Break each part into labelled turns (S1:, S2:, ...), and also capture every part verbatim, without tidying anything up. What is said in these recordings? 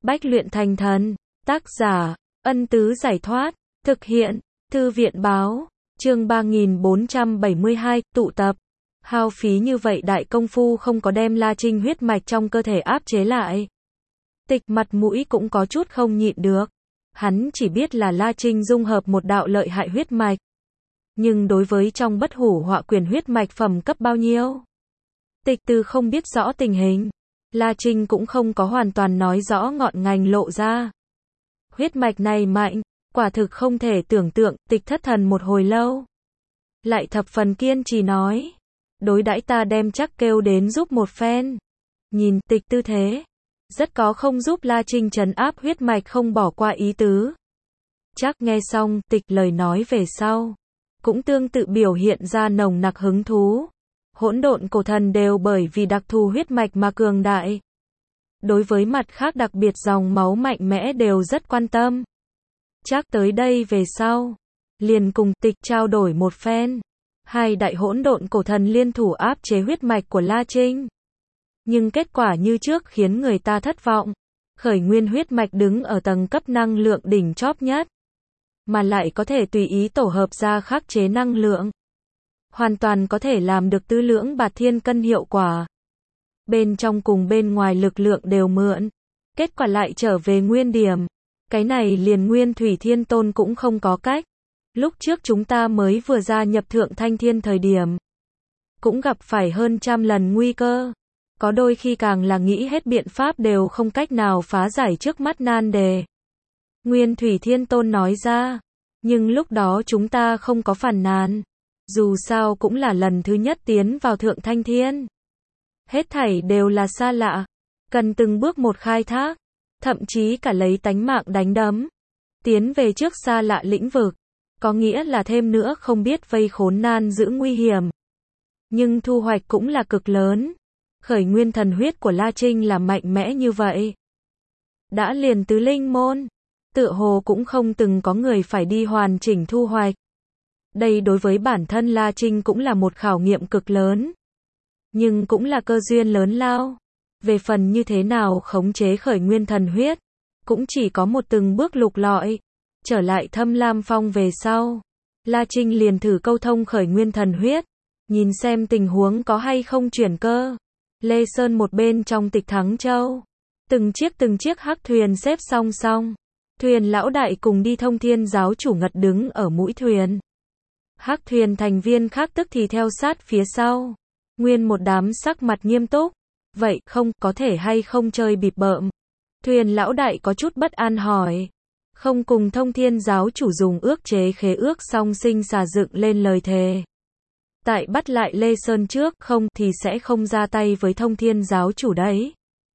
S1: Bách luyện thành thần. Tác giả, Ân Tứ Giải Thoát. Thực hiện, Thư viện Báo. Chương ba nghìn bốn trăm bảy mươi hai, tụ tập. Hao phí như vậy đại công phu không có đem La Trinh huyết mạch trong cơ thể áp chế lại. Tịch mặt mũi cũng có chút không nhịn được. Hắn chỉ biết là La Trinh dung hợp một đạo lợi hại huyết mạch. Nhưng đối với trong bất hủ họa quyền huyết mạch phẩm cấp bao nhiêu? Tịch từ không biết rõ tình hình. La Trinh cũng không có hoàn toàn nói rõ ngọn ngành lộ ra. Huyết mạch này mạnh, quả thực không thể tưởng tượng, tịch thất thần một hồi lâu. Lại thập phần kiên trì nói. Đối đãi ta đem chắc kêu đến giúp một phen. Nhìn tịch tư thế. Rất có không giúp La Trinh trấn áp huyết mạch không bỏ qua ý tứ. Chắc nghe xong tịch lời nói về sau. Cũng tương tự biểu hiện ra nồng nặc hứng thú. Hỗn độn cổ thần đều bởi vì đặc thù huyết mạch mà cường đại. Đối với mặt khác đặc biệt dòng máu mạnh mẽ đều rất quan tâm. Chắc tới đây về sau. Liền cùng tịch trao đổi một phen. Hai đại hỗn độn cổ thần liên thủ áp chế huyết mạch của La Trinh. Nhưng kết quả như trước khiến người ta thất vọng. Khởi nguyên huyết mạch đứng ở tầng cấp năng lượng đỉnh chóp nhất. Mà lại có thể tùy ý tổ hợp ra khắc chế năng lượng. Hoàn toàn có thể làm được tứ lưỡng bạt thiên cân hiệu quả. Bên trong cùng bên ngoài lực lượng đều mượn. Kết quả lại trở về nguyên điểm. Cái này liền Nguyên Thủy Thiên Tôn cũng không có cách. Lúc trước chúng ta mới vừa gia nhập Thượng Thanh Thiên thời điểm. Cũng gặp phải hơn trăm lần nguy cơ. Có đôi khi càng là nghĩ hết biện pháp đều không cách nào phá giải trước mắt nan đề. Nguyên Thủy Thiên Tôn nói ra. Nhưng lúc đó chúng ta không có phản nàn. Dù sao cũng là lần thứ nhất tiến vào Thượng Thanh Thiên. Hết thảy đều là xa lạ. Cần từng bước một khai thác. Thậm chí cả lấy tánh mạng đánh đấm. Tiến về trước xa lạ lĩnh vực. Có nghĩa là thêm nữa không biết vây khốn nan giữ nguy hiểm. Nhưng thu hoạch cũng là cực lớn. Khởi nguyên thần huyết của La Trinh là mạnh mẽ như vậy. Đã liền tứ linh môn. Tựa hồ cũng không từng có người phải đi hoàn chỉnh thu hoạch. Đây đối với bản thân La Trinh cũng là một khảo nghiệm cực lớn. Nhưng cũng là cơ duyên lớn lao. Về phần như thế nào khống chế khởi nguyên thần huyết. Cũng chỉ có một từng bước lục lọi. Trở lại Thâm Lam Phong về sau. La Trinh liền thử câu thông khởi nguyên thần huyết. Nhìn xem tình huống có hay không chuyển cơ. Lê Sơn một bên trong Tịch Thắng Châu. Từng chiếc từng chiếc hắc thuyền xếp song song. Thuyền lão đại cùng đi Thông Thiên giáo chủ ngật đứng ở mũi thuyền. Hắc thuyền thành viên khác tức thì theo sát phía sau. Nguyên một đám sắc mặt nghiêm túc. Vậy không có thể hay không chơi bịp bợm. Thuyền lão đại có chút bất an hỏi. Không cùng Thông Thiên giáo chủ dùng ước chế khế ước song sinh xà dựng lên lời thề. Tại bắt lại Lê Sơn trước không thì sẽ không ra tay với Thông Thiên giáo chủ đấy.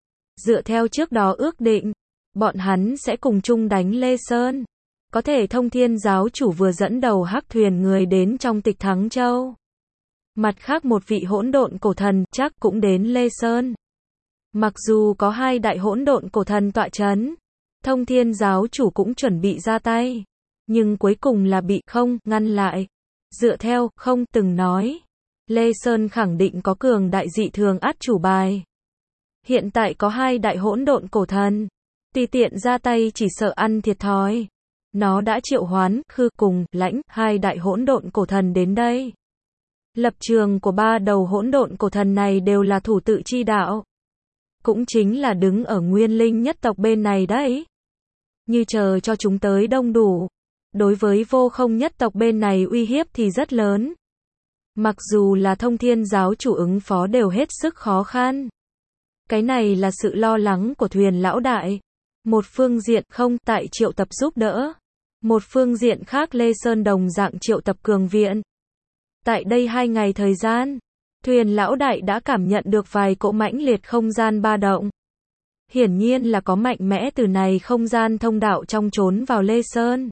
S1: Dựa theo trước đó ước định. Bọn hắn sẽ cùng chung đánh Lê Sơn. Có thể Thông Thiên giáo chủ vừa dẫn đầu hắc thuyền người đến trong Tịch Thắng Châu. Mặt khác một vị hỗn độn cổ thần chắc cũng đến Lê Sơn. Mặc dù có hai đại hỗn độn cổ thần tọa chấn. Thông Thiên giáo chủ cũng chuẩn bị ra tay. Nhưng cuối cùng là bị không ngăn lại. Dựa theo không từng nói. Lê Sơn khẳng định có cường đại dị thường át chủ bài. Hiện tại có hai đại hỗn độn cổ thần. Tùy tiện ra tay chỉ sợ ăn thiệt thòi. Nó đã triệu hoán, khư cùng, lãnh, hai đại hỗn độn cổ thần đến đây. Lập trường của ba đầu hỗn độn cổ thần này đều là thủ tự chi đạo. Cũng chính là đứng ở nguyên linh nhất tộc bên này đấy. Như chờ cho chúng tới đông đủ. Đối với vô không nhất tộc bên này uy hiếp thì rất lớn. Mặc dù là Thông Thiên giáo chủ ứng phó đều hết sức khó khăn. Cái này là sự lo lắng của thuyền lão đại. Một phương diện không tại triệu tập giúp đỡ. Một phương diện khác Lê Sơn đồng dạng triệu tập cường viện. Tại đây hai ngày thời gian, thuyền lão đại đã cảm nhận được vài cỗ mãnh liệt không gian ba động. Hiển nhiên là có mạnh mẽ từ này không gian thông đạo trong trốn vào Lê Sơn.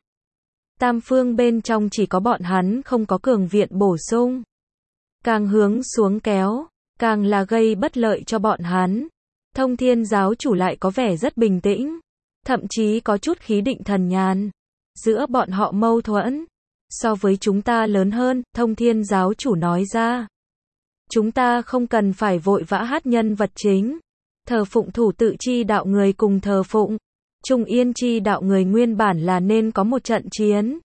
S1: Tam phương bên trong chỉ có bọn hắn không có cường viện bổ sung. Càng hướng xuống kéo, càng là gây bất lợi cho bọn hắn. Thông Thiên giáo chủ lại có vẻ rất bình tĩnh. Thậm chí có chút khí định thần nhàn. Giữa bọn họ mâu thuẫn. So với chúng ta lớn hơn, Thông Thiên giáo chủ nói ra. Chúng ta không cần phải vội vã hát nhân vật chính. Thờ phụng thủ tự chi đạo người cùng thờ phụng. Trung Yên chi đạo người nguyên bản là nên có một trận chiến.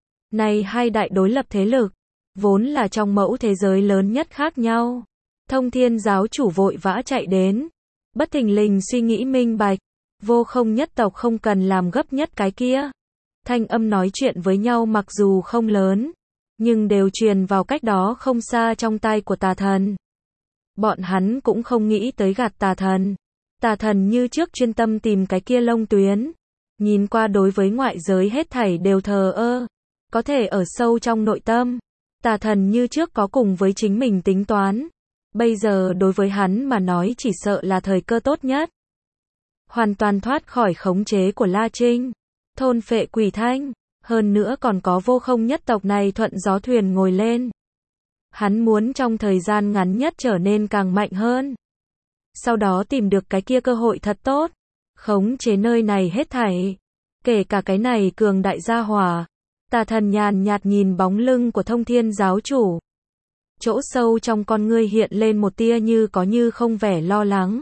S1: Này hai đại đối lập thế lực, vốn là trong mẫu thế giới lớn nhất khác nhau. Thông Thiên giáo chủ vội vã chạy đến, bất thình lình suy nghĩ minh bạch, vô không nhất tộc không cần làm gấp nhất cái kia. Thanh âm nói chuyện với nhau mặc dù không lớn, nhưng đều truyền vào cách đó không xa trong tai của tà thần. Bọn hắn cũng không nghĩ tới gạt tà thần. Tà thần như trước chuyên tâm tìm cái kia lông tuyến. Nhìn qua đối với ngoại giới hết thảy đều thờ ơ. Có thể ở sâu trong nội tâm, tà thần như trước có cùng với chính mình tính toán. Bây giờ đối với hắn mà nói chỉ sợ là thời cơ tốt nhất. Hoàn toàn thoát khỏi khống chế của La Trinh. Thôn phệ quỷ thanh. Hơn nữa còn có vô không nhất tộc này thuận gió thuyền ngồi lên. Hắn muốn trong thời gian ngắn nhất trở nên càng mạnh hơn. Sau đó tìm được cái kia cơ hội thật tốt. Khống chế nơi này hết thảy. Kể cả cái này cường đại gia hỏa. Tà thần nhàn nhạt nhìn bóng lưng của Thông Thiên giáo chủ. Chỗ sâu trong con ngươi hiện lên một tia như có như không vẻ lo lắng.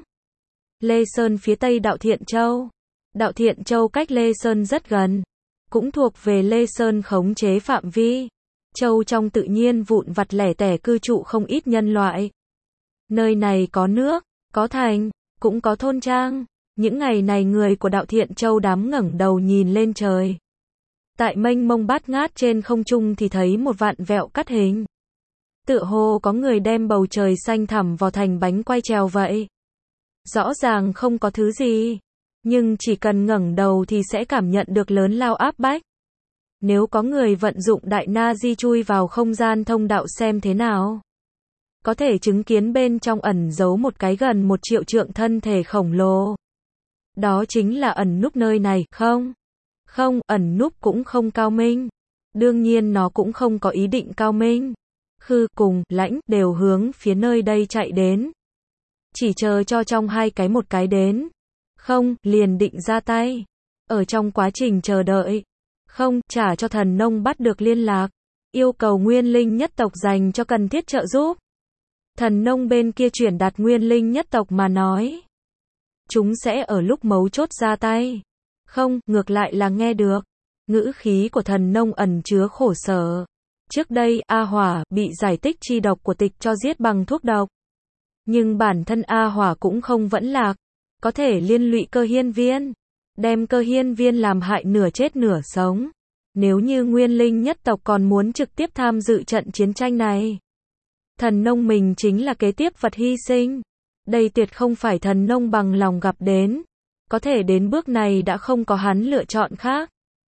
S1: Lê Sơn phía tây Đạo Thiện Châu. Đạo Thiện Châu cách Lê Sơn rất gần. Cũng thuộc về Lê Sơn khống chế phạm vi. Châu trong tự nhiên vụn vặt lẻ tẻ cư trụ không ít nhân loại. Nơi này có nước, có thành, cũng có thôn trang. Những ngày này người của Đạo Thiện Châu đám ngẩng đầu nhìn lên trời. Tại mênh mông bát ngát trên không trung thì thấy một vạn vẹo cắt hình. Tựa hồ có người đem bầu trời xanh thẳm vào thành bánh quay trèo vậy. Rõ ràng không có thứ gì, nhưng chỉ cần ngẩng đầu thì sẽ cảm nhận được lớn lao áp bách. Nếu có người vận dụng đại na di chui vào không gian thông đạo xem thế nào, có thể chứng kiến bên trong ẩn giấu một cái gần một triệu trượng thân thể khổng lồ. Đó chính là ẩn núp nơi này, không? Không, ẩn núp cũng không cao minh. Đương nhiên nó cũng không có ý định cao minh. Khư cùng Lãnh đều hướng phía nơi đây chạy đến. Chỉ chờ cho trong hai cái một cái đến. Không, liền định ra tay. Ở trong quá trình chờ đợi. Không, trả cho thần nông bắt được liên lạc. Yêu cầu nguyên linh nhất tộc dành cho cần thiết trợ giúp. Thần nông bên kia chuyển đạt nguyên linh nhất tộc mà nói. Chúng sẽ ở lúc mấu chốt ra tay. Không, ngược lại là nghe được. Ngữ khí của thần nông ẩn chứa khổ sở. Trước đây, A Hỏa bị giải tích chi độc của tịch cho giết bằng thuốc độc. Nhưng bản thân A Hỏa cũng không vẫn lạc. Có thể liên lụy cơ hiên viên. Đem cơ hiên viên làm hại nửa chết nửa sống. Nếu như nguyên linh nhất tộc còn muốn trực tiếp tham dự trận chiến tranh này. Thần nông mình chính là kế tiếp vật hy sinh. Đây tuyệt không phải thần nông bằng lòng gặp đến. Có thể đến bước này đã không có hắn lựa chọn khác.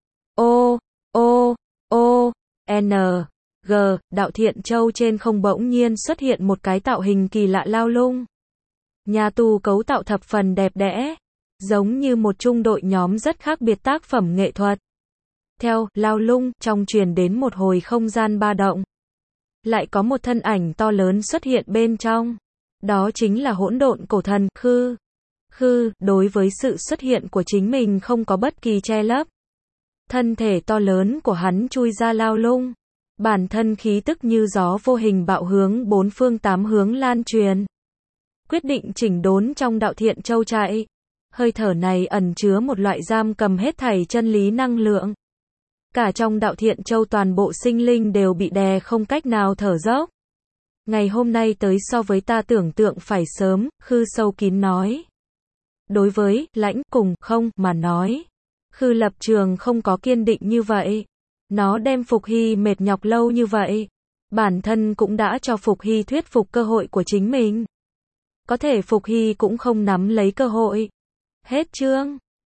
S1: Ô, ô, ô, N, G, Đạo Thiện Châu trên không bỗng nhiên xuất hiện một cái tạo hình kỳ lạ lao lung. Nhà tù cấu tạo thập phần đẹp đẽ. Giống như một trung đội nhóm rất khác biệt tác phẩm nghệ thuật. Theo, lao lung, trong truyền đến một hồi không gian ba động. Lại có một thân ảnh to lớn xuất hiện bên trong. Đó chính là hỗn độn cổ thần, Khư. Khư, đối với sự xuất hiện của chính mình không có bất kỳ che lấp. Thân thể to lớn của hắn chui ra lao lung. Bản thân khí tức như gió vô hình bạo hướng bốn phương tám hướng lan truyền. Quyết định chỉnh đốn trong Đạo Thiện Châu chạy. Hơi thở này ẩn chứa một loại giam cầm hết thảy chân lý năng lượng. Cả trong Đạo Thiện Châu toàn bộ sinh linh đều bị đè không cách nào thở dốc. Ngày hôm nay tới so với ta tưởng tượng phải sớm, Khư sâu kín nói. Đối với Lãnh cùng không mà nói, Khư lập trường không có kiên định như vậy. Nó đem Phục Hy mệt nhọc lâu như vậy. Bản thân cũng đã cho Phục Hy thuyết phục cơ hội của chính mình. Có thể Phục Hy cũng không nắm lấy cơ hội. Hết chương.